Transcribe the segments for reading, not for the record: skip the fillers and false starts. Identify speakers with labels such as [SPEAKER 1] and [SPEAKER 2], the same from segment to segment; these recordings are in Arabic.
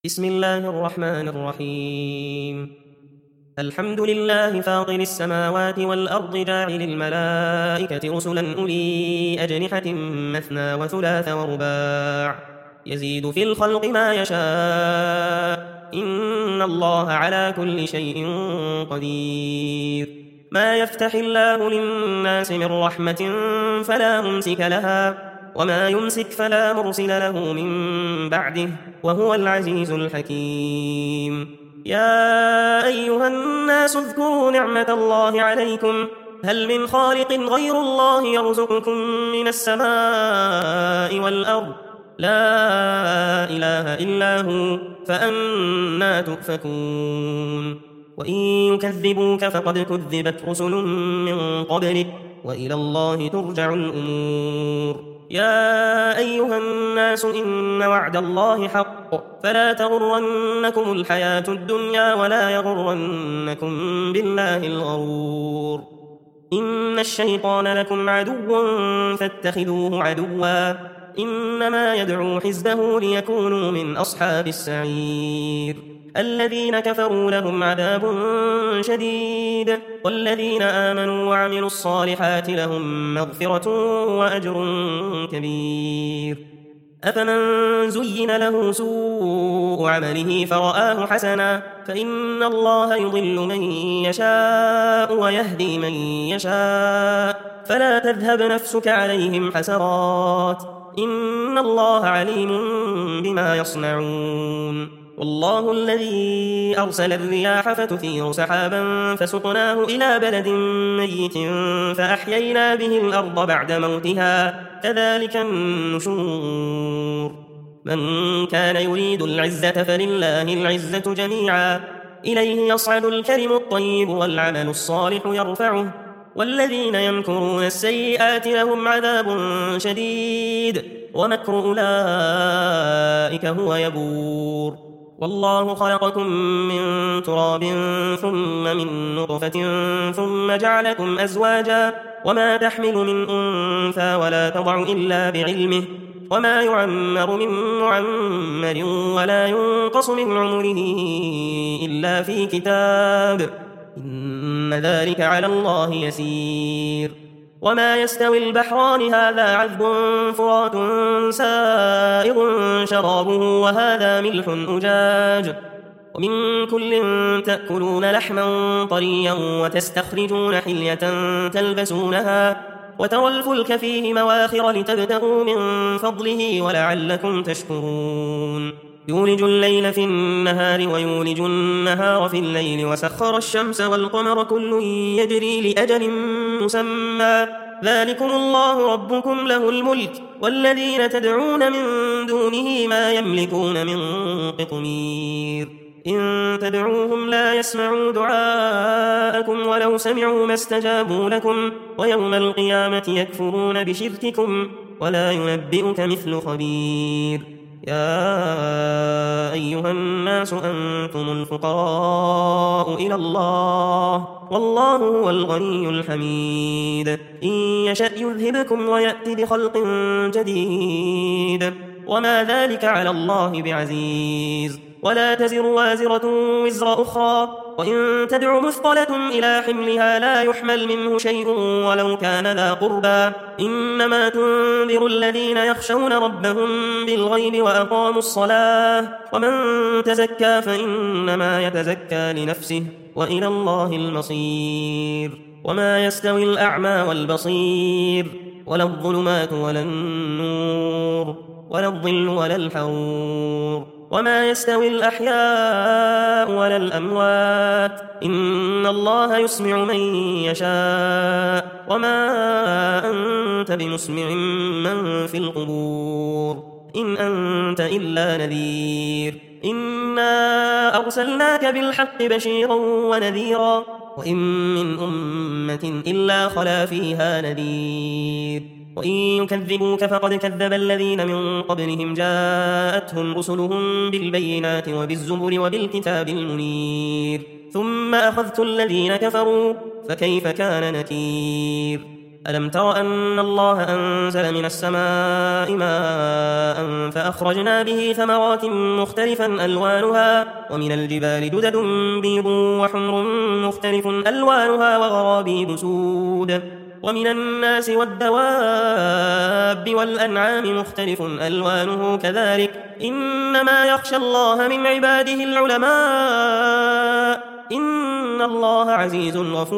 [SPEAKER 1] بسم الله الرحمن الرحيم. الحمد لله فاطر السماوات والأرض جاعل الملائكة رسلا أولي أجنحة مثنى وثلاث ورباع يزيد في الخلق ما يشاء إن الله على كل شيء قدير. ما يفتح الله للناس من رحمة فلا ممسك لها وما يمسك فلا مرسل له من بعده وهو العزيز الحكيم. يا أيها الناس اذكروا نعمة الله عليكم هل من خالق غير الله يرزقكم من السماء والأرض لا إله إلا هو فأنى تؤفكون. وإن يكذبوك فقد كذبت رسل من قبلك وإلى الله ترجع الأمور. يا أيها الناس إن وعد الله حق فلا تغرنكم الحياة الدنيا ولا يغرنكم بالله الغرور. إن الشيطان لكم عدو فاتخذوه عدوا إنما يدعو حزبه ليكونوا من أصحاب السعير. الذين كفروا لهم عذاب شديد والذين آمنوا وعملوا الصالحات لهم مغفرة وأجر كبير. أفمن زين له سوء عمله فرآه حسنا فإن الله يضل من يشاء ويهدي من يشاء فلا تذهب نفسك عليهم حسرات إن الله عليم بما يصنعون. والله الذي أرسل الرياح فتثير سحابا فسقناه إلى بلد ميت فأحيينا به الأرض بعد موتها كذلك النشور. من كان يريد العزة فلله العزة جميعا إليه يصعد الكلم الطيب والعمل الصالح يرفعه والذين يمكرون السيئات لهم عذاب شديد ومكر أولئك هو يبور. والله خلقكم من تراب ثم من نطفة ثم جعلكم أزواجا وما تحمل من أنثى ولا تضع إلا بعلمه وما يعمر من معمر ولا ينقص من عمره إلا في كتاب إن ذلك على الله يسير. وما يستوي البحران هذا عذب فرات سائغ شرابه وهذا ملح أجاج ومن كل تأكلون لحما طريا وتستخرجون حلية تلبسونها وترى الفلك فيه مواخر لتبتغوا من فضله ولعلكم تشكرون. يولج الليل في النهار ويولج النهار في الليل وسخر الشمس والقمر كل يجري لأجل مسمى ذلكم الله ربكم له الملك والذين تدعون من دونه ما يملكون من قطمير. إن تدعوهم لا يسمعوا دعاءكم ولو سمعوا ما استجابوا لكم ويوم القيامة يكفرون بشرككم ولا ينبئك مثل خبير. يا أيها الناس أنتم الفقراء إلى الله والله هو الغني الحميد. إن يشأ يذهبكم ويأتي بخلق جديد وما ذلك على الله بعزيز. ولا تزر وازرة وزر أخرى وإن تدع مثقلة إلى حملها لا يحمل منه شيء ولو كان ذا قربى إنما تنذر الذين يخشون ربهم بالغيب وأقاموا الصلاة ومن تزكى فإنما يتزكى لنفسه وإلى الله المصير. وما يستوي الأعمى والبصير ولا الظلمات ولا النور ولا الظل ولا الحرور وما يستوي الأحياء ولا الأموات إن الله يسمع من يشاء وما أنت بمسمع من في القبور إن أنت إلا نذير. إنا أرسلناك بالحق بشيرا ونذيرا وإن من أمة إلا خلا فيها نذير. وإن يكذبوك فقد كذب الذين من قبلهم جاءتهم رسلهم بالبينات وبالزبر وبالكتاب المنير ثم أخذت الذين كفروا فكيف كان نكير. ألم تر أن الله أنزل من السماء ماء فأخرجنا به ثمرات مختلفا ألوانها ومن الجبال جدد بيض وحمر مختلف ألوانها وغرابيب سود ومن الناس والدواب والأنعام مختلف ألوانه كذلك إنما يخشى الله من عباده العلماء إن الله عزيز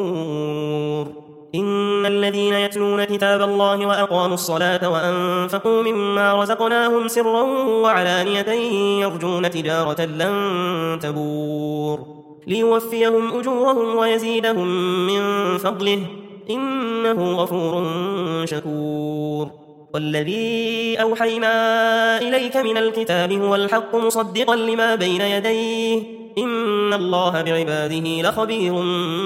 [SPEAKER 1] غفور إن الذين يتلون كتاب الله وأقاموا الصلاة وأنفقوا مما رزقناهم سرا وعلانية يرجون تجارة لن تبور ليوفيهم أجورهم ويزيدهم من فضله إنه غفور شكور والذي أوحينا إليك من الكتاب هو الحق مصدقا لما بين يديه إن الله بعباده لخبير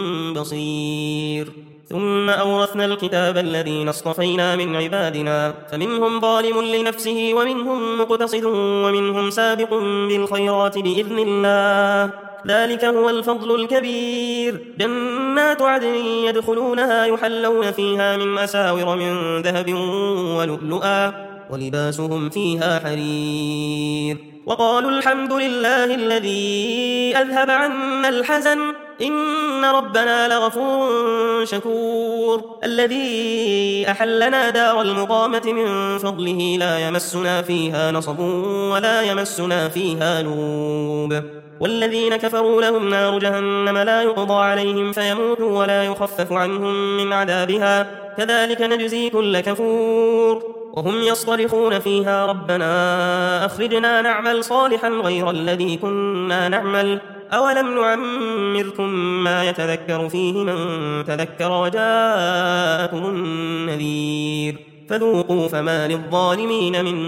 [SPEAKER 1] بصير ثم أورثنا الكتاب الذين اصطفينا من عبادنا فمنهم ظالم لنفسه ومنهم مقتصد ومنهم سابق بالخيرات بإذن الله ذلك هو الفضل الكبير جنات عدن يدخلونها يحلون فيها من أساور من ذهب ولؤلؤا ولباسهم فيها حرير وقالوا الحمد لله الذي أذهب عنا الحزن إن ربنا لغفور شكور الذي أحلنا دار المقامة من فضله لا يمسنا فيها نصب ولا يمسنا فيها لوب والذين كفروا لهم نار جهنم لا يقضى عليهم فيموتوا ولا يخفف عنهم من عذابها كذلك نجزي كل كفور وهم يصطرخون فيها ربنا أخرجنا نعمل صالحا غير الذي كنا نعمل أولم نعمركم ما يتذكر فيه من تذكر وجاءكم النذير فذوقوا فما للظالمين من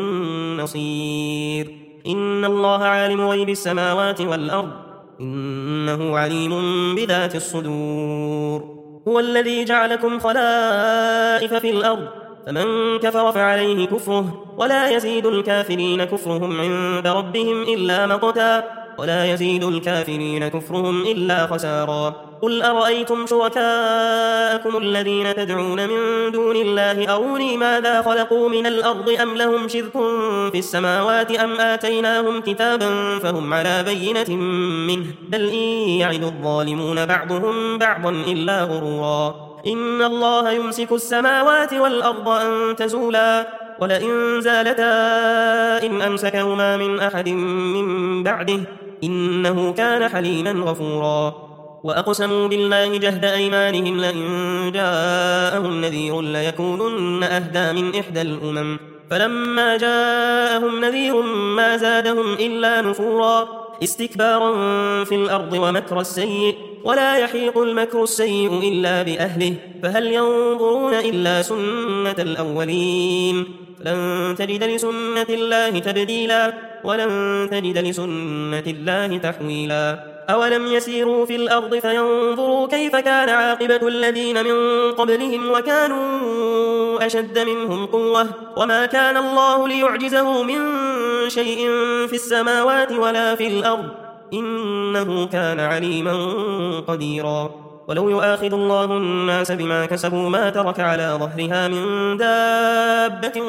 [SPEAKER 1] نصير إن الله عالم غيب السماوات والأرض إنه عليم بذات الصدور هو الذي جعلكم خلائف في الأرض فمن كفر فعليه كفره ولا يزيد الكافرين كفرهم عند ربهم إلا مقتا ولا يزيد الكافرين كفرهم إلا خسارا قل أرأيتم شركاءكم الذين تدعون من دون الله أروني ماذا خلقوا من الأرض أم لهم شرك في السماوات أم آتيناهم كتابا فهم على بينة منه بل إن يعد الظالمون بعضهم بعضا إلا غرورا إن الله يمسك السماوات والأرض أن تزولا ولئن زالتا إن أمسكهما من أحد من بعده إنه كان حليما غفورا وأقسموا بالله جهد أيمانهم لئن جاءهم نذير ليكونن أهدى من إحدى الأمم فلما جاءهم نذير ما زادهم إلا نفورا استكبارا في الأرض ومكر السيء ولا يحيق المكر السيء إلا بأهله فهل ينظرون إلا سنة الأولين فلن تجد لسنة الله تبديلا ولن تجد لسنة الله تحويلا أولم يسيروا في الأرض فينظروا كيف كان عاقبة الذين من قبلهم وكانوا أشد منهم قوة وما كان الله ليعجزه من شيء في السماوات ولا في الأرض إنه كان عليما قديرا ولو يؤاخذ الله الناس بما كسبوا ما ترك على ظهرها من دابة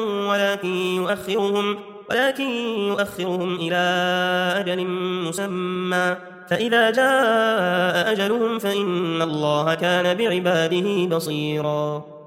[SPEAKER 1] ولكن يؤخرهم إلى أجل مسمى فإذا جاء أجلهم فإن الله كان بعباده بصيرا